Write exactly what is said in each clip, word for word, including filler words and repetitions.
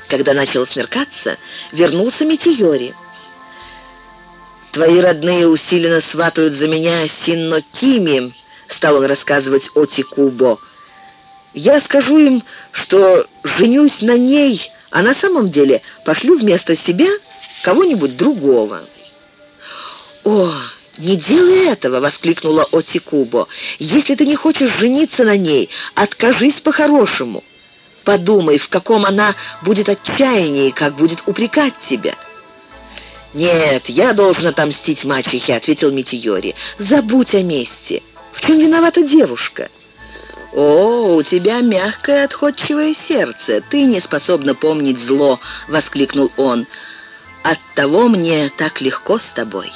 Когда начало смеркаться, вернулся Митийори. «Твои родные усиленно сватают за меня Синно-Кими», — стал он рассказывать Оти-Кубо. «Я скажу им, что женюсь на ней, а на самом деле пошлю вместо себя кого-нибудь другого». «О, не делай этого!» — воскликнула Оти-Кубо. «Если ты не хочешь жениться на ней, откажись по-хорошему. Подумай, в каком она будет отчаянии, как будет упрекать тебя». «Нет, я должен отомстить мачехе», — ответил Митийори. «Забудь о мести. В чем виновата девушка?» «О, у тебя мягкое отходчивое сердце. Ты не способна помнить зло», — воскликнул он. «Оттого мне так легко с тобой».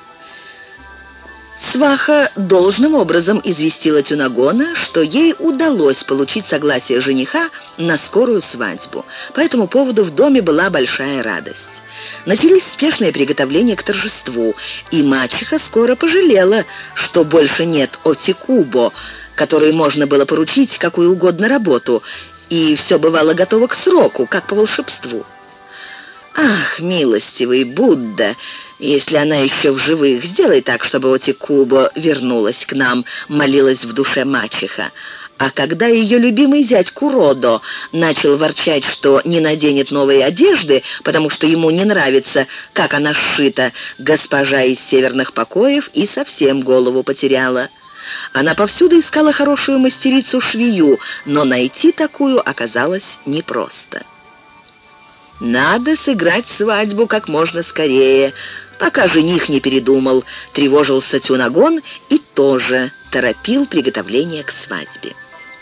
Сваха должным образом известила Тюнагона, что ей удалось получить согласие жениха на скорую свадьбу. По этому поводу в доме была большая радость. Начались спешные приготовления к торжеству, и мачеха скоро пожалела, что больше нет Оти-Кубо, которой можно было поручить какую угодно работу, и все бывало готово к сроку, как по волшебству. «Ах, милостивый Будда, если она еще в живых, сделай так, чтобы Оти-Кубо вернулась к нам», — молилась в душе мачеха. А когда ее любимый зять Куродо начал ворчать, что не наденет новые одежды, потому что ему не нравится, как она сшита, госпожа из северных покоев и совсем голову потеряла. Она повсюду искала хорошую мастерицу-швею, но найти такую оказалось непросто. «Надо сыграть свадьбу как можно скорее, пока жених не передумал», — тревожился Тюнагон и тоже торопил приготовление к свадьбе.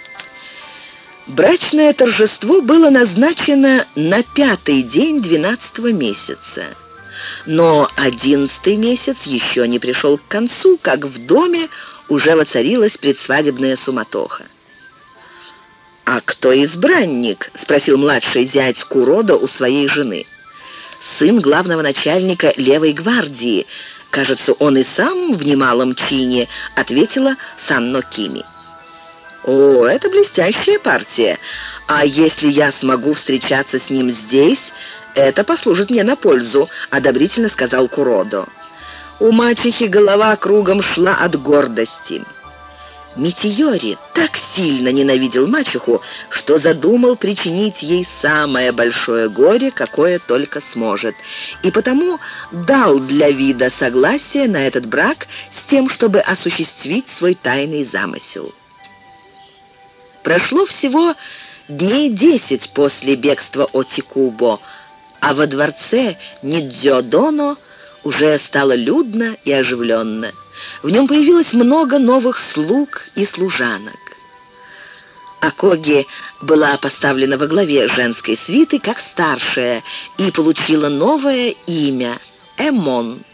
Брачное торжество было назначено на пятый день двенадцатого месяца. Но одиннадцатый месяц еще не пришел к концу, как в доме уже воцарилась предсвадебная суматоха. «А кто избранник?» — спросил младший зять Куродо у своей жены. «Сын главного начальника левой гвардии. Кажется, он и сам в немалом чине», — ответила Санно-Кими. «О, это блестящая партия. А если я смогу встречаться с ним здесь, это послужит мне на пользу», — одобрительно сказал Куродо. У мачехи голова кругом шла от гордости. Митийори так сильно ненавидел мачеху, что задумал причинить ей самое большое горе, какое только сможет, и потому дал для вида согласие на этот брак с тем, чтобы осуществить свой тайный замысел. Прошло всего дней десять после бегства Оти-Кубо, а во дворце Нидзёдоно уже стало людно и оживленно. В нем появилось много новых слуг и служанок. Акоги была поставлена во главе женской свиты как старшая и получила новое имя — Эмон.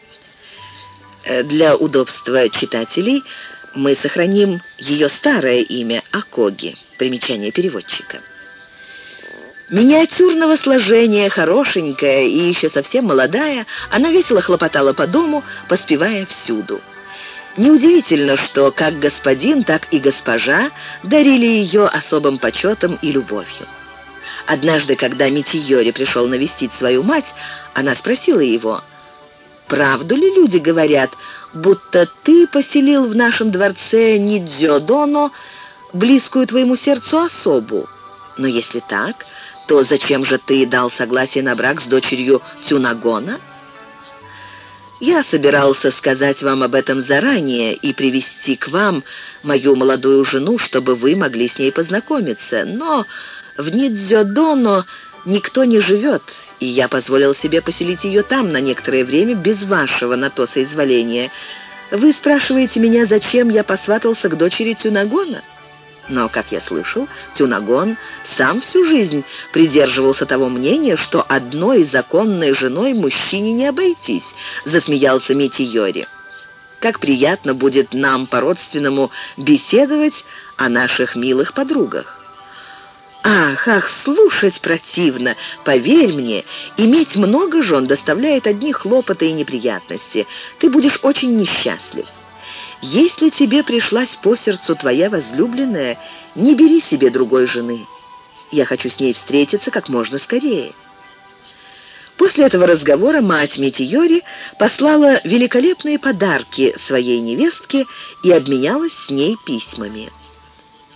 Для удобства читателей мы сохраним ее старое имя — Акоги. Примечание переводчика. Миниатюрного сложения, хорошенькая и еще совсем молодая, она весело хлопотала по дому, поспевая всюду. Неудивительно, что как господин, так и госпожа дарили ее особым почетом и любовью. Однажды, когда Митийори пришел навестить свою мать, она спросила его: «Правду ли люди говорят, будто ты поселил в нашем дворце Нидзёдоно близкую твоему сердцу особу? Но если так, то зачем же ты дал согласие на брак с дочерью Тюнагона?» «Я собирался сказать вам об этом заранее и привести к вам мою молодую жену, чтобы вы могли с ней познакомиться, но в Нидзёдоно никто не живет, и я позволил себе поселить ее там на некоторое время без вашего на то соизволения. Вы спрашиваете меня, зачем я посватался к дочери Тюнагона? Но, как я слышал, Тюнагон сам всю жизнь придерживался того мнения, что одной законной женой мужчине не обойтись», — засмеялся Митийори. «Как приятно будет нам по-родственному беседовать о наших милых подругах». «Ах, ах, слушать противно. Поверь мне, иметь много жен доставляет одни хлопоты и неприятности. Ты будешь очень несчастлив. Если тебе пришлась по сердцу твоя возлюбленная, не бери себе другой жены. Я хочу с ней встретиться как можно скорее». После этого разговора мать Метиори послала великолепные подарки своей невестке и обменялась с ней письмами.